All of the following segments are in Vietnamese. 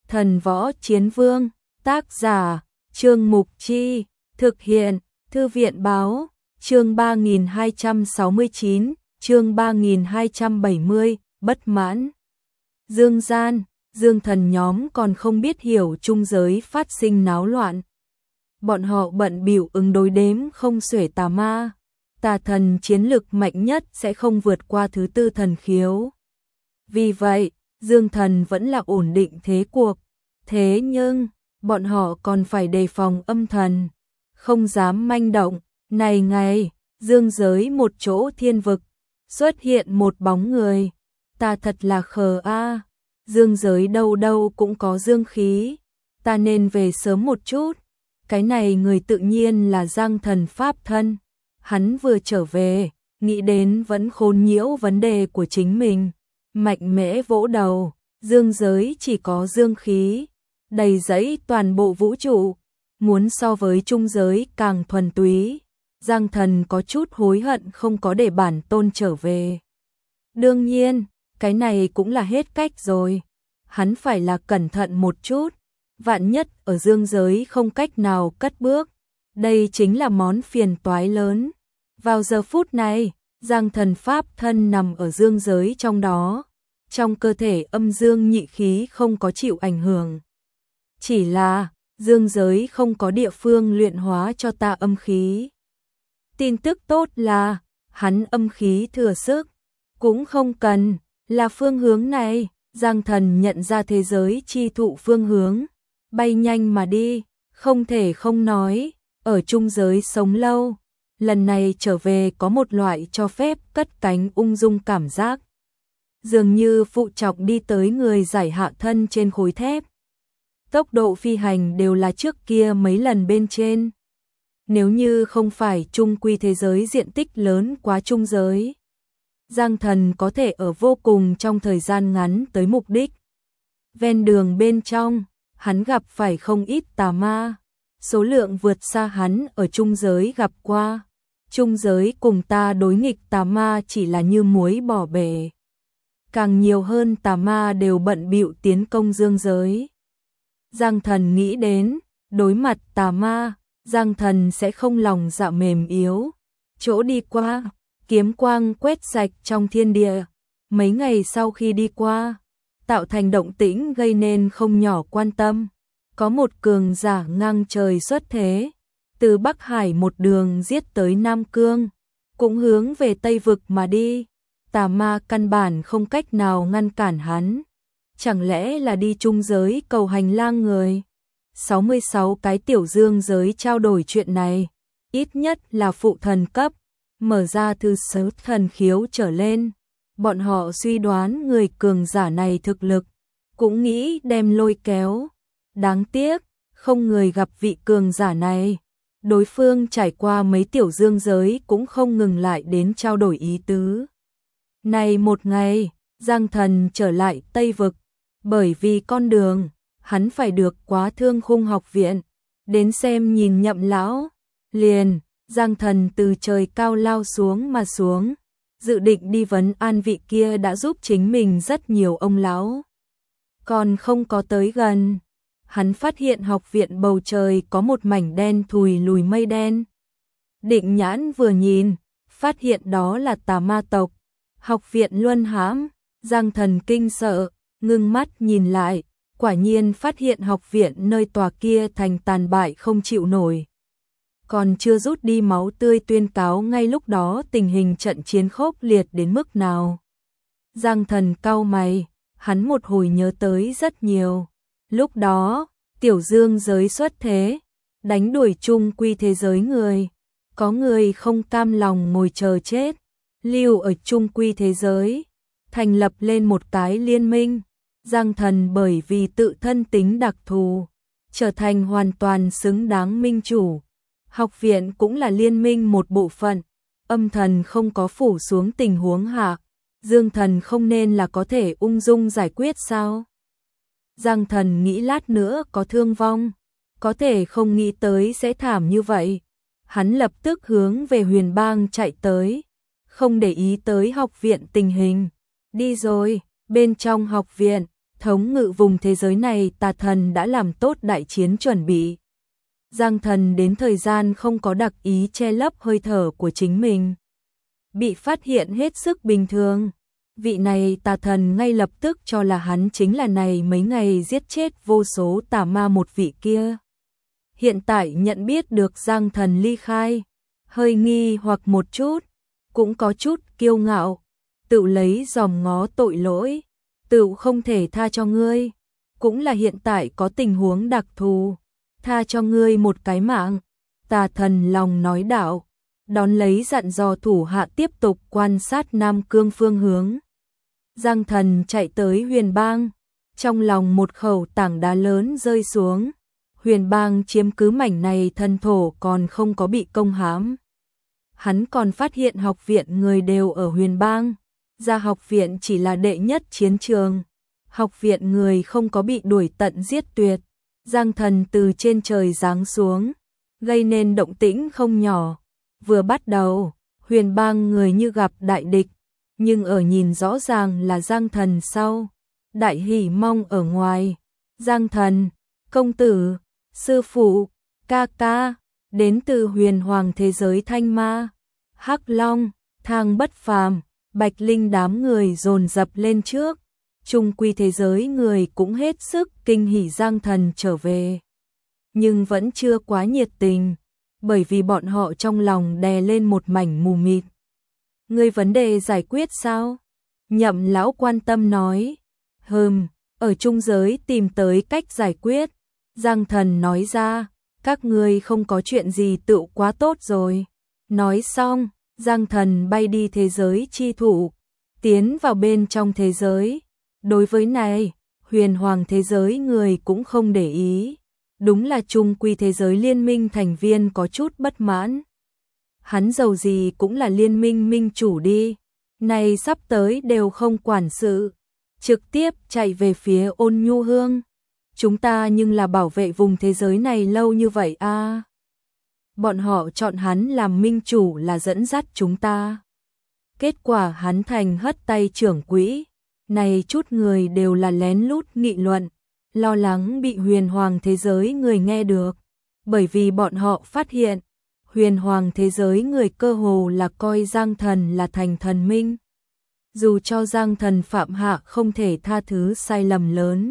Thần Võ Chiến Vương, tác giả, Trương Mục Chi, thực hiện, Thư viện Báo, chương 3269, chương 3270, bất mãn. Dương gian, Dương thần nhóm còn không biết hiểu trung giới phát sinh náo loạn. Bọn họ bận bịu ứng đối đếm không xuể tà ma. Tà thần chiến lực mạnh nhất sẽ không vượt qua thứ tư thần khiếu. Vì vậy, Dương thần vẫn là ổn định thế cuộc. Thế nhưng, bọn họ còn phải đề phòng âm thần, không dám manh động. Này ngày, dương giới một chỗ thiên vực, xuất hiện một bóng người. Ta thật là khờ a. Dương giới đâu đâu cũng có dương khí, ta nên về sớm một chút. Cái này người tự nhiên là Giang Thần pháp thân. Hắn vừa trở về, nghĩ đến vẫn khốn nhiễu vấn đề của chính mình, mạnh mẽ vỗ đầu. Dương giới chỉ có dương khí, đầy dẫy toàn bộ vũ trụ, muốn so với trung giới càng thuần túy. Giang Thần có chút hối hận không có để bản tôn trở về. Đương nhiên, cái này cũng là hết cách rồi. Hắn phải là cẩn thận một chút, vạn nhất ở dương giới không cách nào cất bước. Đây chính là món phiền toái lớn. Vào giờ phút này, Giang Thần pháp thân nằm ở dương giới trong đó. Trong cơ thể âm dương nhị khí không có chịu ảnh hưởng. Chỉ là, dương giới không có địa phương luyện hóa cho ta âm khí. Tin tức tốt là, hắn âm khí thừa sức, cũng không cần, là phương hướng này. Giang Thần nhận ra thế giới chi thụ phương hướng, bay nhanh mà đi, không thể không nói, ở trung giới sống lâu. Lần này trở về có một loại cho phép cất cánh ung dung cảm giác. Dường như phụ trọng đi tới người giải hạ thân trên khối thép. Tốc độ phi hành đều là trước kia mấy lần bên trên. Nếu như không phải trung quy thế giới diện tích lớn quá trung giới, Giang Thần có thể ở vô cùng trong thời gian ngắn tới mục đích. Ven đường bên trong, hắn gặp phải không ít tà ma, số lượng vượt xa hắn ở trung giới gặp qua. Trung giới cùng ta đối nghịch tà ma chỉ là như muối bỏ bể. Càng nhiều hơn tà ma đều bận bịu tiến công dương giới. Giang Thần nghĩ đến, đối mặt tà ma, Giang Thần sẽ không lòng dạ mềm yếu. Chỗ đi qua, kiếm quang quét sạch trong thiên địa. Mấy ngày sau khi đi qua, tạo thành động tĩnh gây nên không nhỏ quan tâm. Có một cường giả ngang trời xuất thế, từ Bắc Hải một đường giết tới Nam Cương, cũng hướng về Tây Vực mà đi. Tà ma căn bản không cách nào ngăn cản hắn. Chẳng lẽ là đi trung giới cầu hành lang người? 66 cái tiểu dương giới trao đổi chuyện này, ít nhất là phụ thần cấp, mở ra từ số thần khiếu trở lên. Bọn họ suy đoán người cường giả này thực lực, cũng nghĩ đem lôi kéo. Đáng tiếc, không người gặp vị cường giả này. Đối phương trải qua mấy tiểu dương giới cũng không ngừng lại đến trao đổi ý tứ. Này một ngày, Giang Thần trở lại Tây Vực, bởi vì con đường, hắn phải được quá Thương Khung học viện, đến xem nhìn Nhậm lão. Liền, Giang Thần từ trời cao lao xuống mà xuống, dự định đi vấn an vị kia đã giúp chính mình rất nhiều ông lão. Còn không có tới gần, hắn phát hiện học viện bầu trời có một mảnh đen thùi lùi mây đen. Định nhãn vừa nhìn, phát hiện đó là tà ma tộc. Học viện Luân Hãm. Giang Thần kinh sợ, ngưng mắt nhìn lại, quả nhiên phát hiện học viện nơi tòa kia thành tàn bại không chịu nổi. Còn chưa rút đi máu tươi tuyên cáo ngay lúc đó tình hình trận chiến khốc liệt đến mức nào. Giang Thần cau mày, hắn một hồi nhớ tới rất nhiều. Lúc đó, tiểu dương giới xuất thế, đánh đuổi chung quy thế giới người. Có người không cam lòng ngồi chờ chết, lưu ở chung quy thế giới, thành lập lên một cái liên minh. Giang Thần bởi vì tự thân tính đặc thù, trở thành hoàn toàn xứng đáng minh chủ. Học viện cũng là liên minh một bộ phận, âm thần không có phủ xuống tình huống hạ, Dương Thần không nên là có thể ung dung giải quyết sao? Giang Thần nghĩ lát nữa có thương vong, có thể không nghĩ tới sẽ thảm như vậy. Hắn lập tức hướng về Huyền Bang chạy tới, không để ý tới học viện tình hình. Đi rồi, bên trong học viện, thống ngự vùng thế giới này tà thần đã làm tốt đại chiến chuẩn bị. Giang Thần đến thời gian không có đặc ý che lấp hơi thở của chính mình. Bị phát hiện hết sức bình thường. Vị này tà thần ngay lập tức cho là hắn chính là này mấy ngày giết chết vô số tà ma một vị kia. Hiện tại nhận biết được Giang Thần ly khai, hơi nghi hoặc một chút, cũng có chút kiêu ngạo, tự lấy dòm ngó tội lỗi, tự không thể tha cho ngươi, cũng là hiện tại có tình huống đặc thù, tha cho ngươi một cái mạng. Tà thần lòng nói đạo, đón lấy dặn dò thủ hạ tiếp tục quan sát Nam Cương phương hướng. Giang Thần chạy tới Huyền Bang, trong lòng một khẩu tảng đá lớn rơi xuống. Huyền Bang chiếm cứ mảnh này thần thổ còn không có bị công hãm. Hắn còn phát hiện học viện người đều ở Huyền Bang, ra học viện chỉ là đệ nhất chiến trường. Học viện người không có bị đuổi tận giết tuyệt. Giang Thần từ trên trời giáng xuống, gây nên động tĩnh không nhỏ. Vừa bắt đầu, Huyền Bang người như gặp đại địch, nhưng ở nhìn rõ ràng là Giang Thần sau, đại hỉ mong ở ngoài. Giang Thần, công tử, sư phụ, ca ca, đến từ huyền hoàng thế giới Thanh Ma, Hắc Long, Thang Bất Phàm, Bạch Linh đám người dồn dập lên trước. Trung quy thế giới người cũng hết sức kinh hỉ Giang Thần trở về. Nhưng vẫn chưa quá nhiệt tình, bởi vì bọn họ trong lòng đè lên một mảnh mù mịt. Ngươi vấn đề giải quyết sao? Nhậm lão quan tâm nói. Ở trung giới tìm tới cách giải quyết. Giang Thần nói ra, các ngươi không có chuyện gì tự quá tốt rồi. Nói xong, Giang Thần bay đi thế giới chi thủ, tiến vào bên trong thế giới. Đối với này, huyền hoàng thế giới người cũng không để ý. Đúng là chung quy thế giới liên minh thành viên có chút bất mãn. Hắn giàu gì cũng là liên minh minh chủ đi. Này sắp tới đều không quản sự. Trực tiếp chạy về phía Ôn Nhu Hương. Chúng ta nhưng là bảo vệ vùng thế giới này lâu như vậy à. Bọn họ chọn hắn làm minh chủ là dẫn dắt chúng ta. Kết quả hắn thành hất tay trưởng quỹ. Này chút người đều là lén lút nghị luận, lo lắng bị huyền hoàng thế giới người nghe được. Bởi vì bọn họ phát hiện, huyền hoàng thế giới người cơ hồ là coi Giang Thần là thành thần minh. Dù cho Giang Thần phạm hạ không thể tha thứ sai lầm lớn,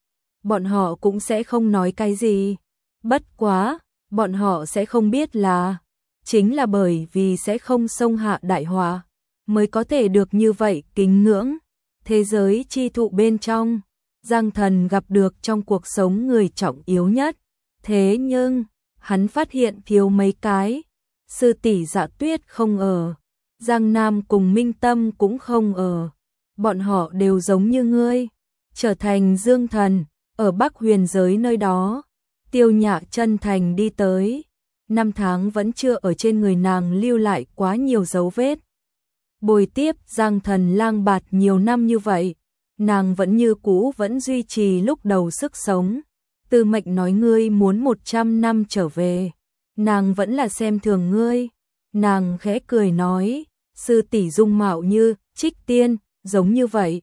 bọn họ cũng sẽ không nói cái gì. Bất quá, bọn họ sẽ không biết là, chính là bởi vì sẽ không xông hạ đại họa, mới có thể được như vậy kính ngưỡng. Thế giới chi thụ bên trong, Giang Thần gặp được trong cuộc sống người trọng yếu nhất. Thế nhưng, hắn phát hiện thiếu mấy cái. Sư tỷ Dạ Tuyết không ở, Giang Nam cùng Minh Tâm cũng không ở. Bọn họ đều giống như ngươi, trở thành dương thần, ở Bắc Huyền giới nơi đó. Tiêu Nhã chân thành đi tới, 5 tháng vẫn chưa ở trên người nàng lưu lại quá nhiều dấu vết. Bồi tiếp Giang Thần lang bạt nhiều năm như vậy, nàng vẫn như cũ vẫn duy trì lúc đầu sức sống. Tư Mệnh nói ngươi muốn 100 năm trở về, nàng vẫn là xem thường ngươi. Nàng khẽ cười nói, sư tỷ dung mạo như Trích Tiên, giống như vậy.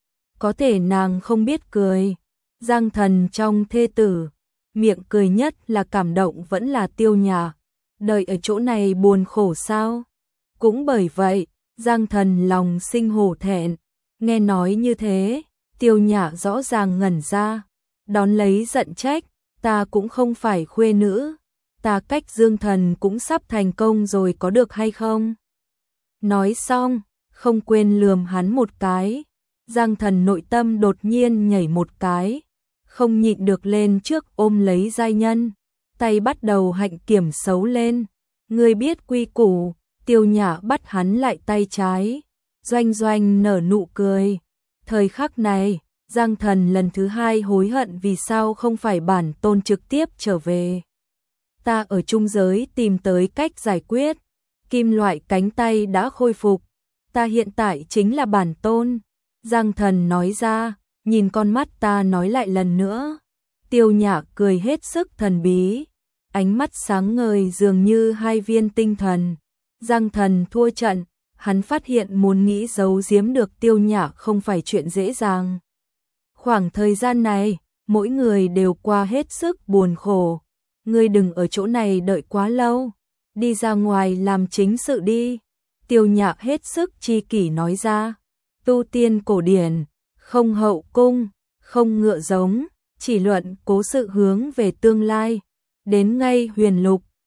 Có thể nàng không biết cười. Giang Thần trong thê tử, miệng cười nhất là cảm động vẫn là Tiêu Nhã. Đợi ở chỗ này buồn khổ sao? Cũng bởi vậy, Giang Thần lòng sinh hổ thẹn. Nghe nói như thế, Tiêu Nhã rõ ràng ngẩn ra, đón lấy giận trách, ta cũng không phải khuê nữ, ta cách Dương Thần cũng sắp thành công rồi có được hay không? Nói xong, không quên lườm hắn một cái. Giang Thần nội tâm đột nhiên nhảy một cái, không nhịn được lên trước ôm lấy giai nhân, tay bắt đầu hạnh kiểm xấu lên. Ngươi biết quy củ. Tiêu Nhã bắt hắn lại tay trái, doanh doanh nở nụ cười. Thời khắc này, Giang Thần lần thứ hai hối hận vì sao không phải bản tôn trực tiếp trở về. Ta ở trung giới tìm tới cách giải quyết, kim loại cánh tay đã khôi phục, ta hiện tại chính là bản tôn. Giang Thần nói ra, nhìn con mắt ta nói lại lần nữa. Tiêu Nhã cười hết sức thần bí, ánh mắt sáng ngời dường như hai viên tinh thần. Giang Thần thua trận, hắn phát hiện muốn nghĩ giấu giếm được Tiêu Nhã không phải chuyện dễ dàng. Khoảng thời gian này, mỗi người đều qua hết sức buồn khổ. Ngươi đừng ở chỗ này đợi quá lâu, đi ra ngoài làm chính sự đi. Tiêu Nhạc hết sức chi kỷ nói ra. Tu tiên cổ điển, không hậu cung, không ngựa giống, chỉ luận cố sự hướng về tương lai. Đến ngay Huyền Lục,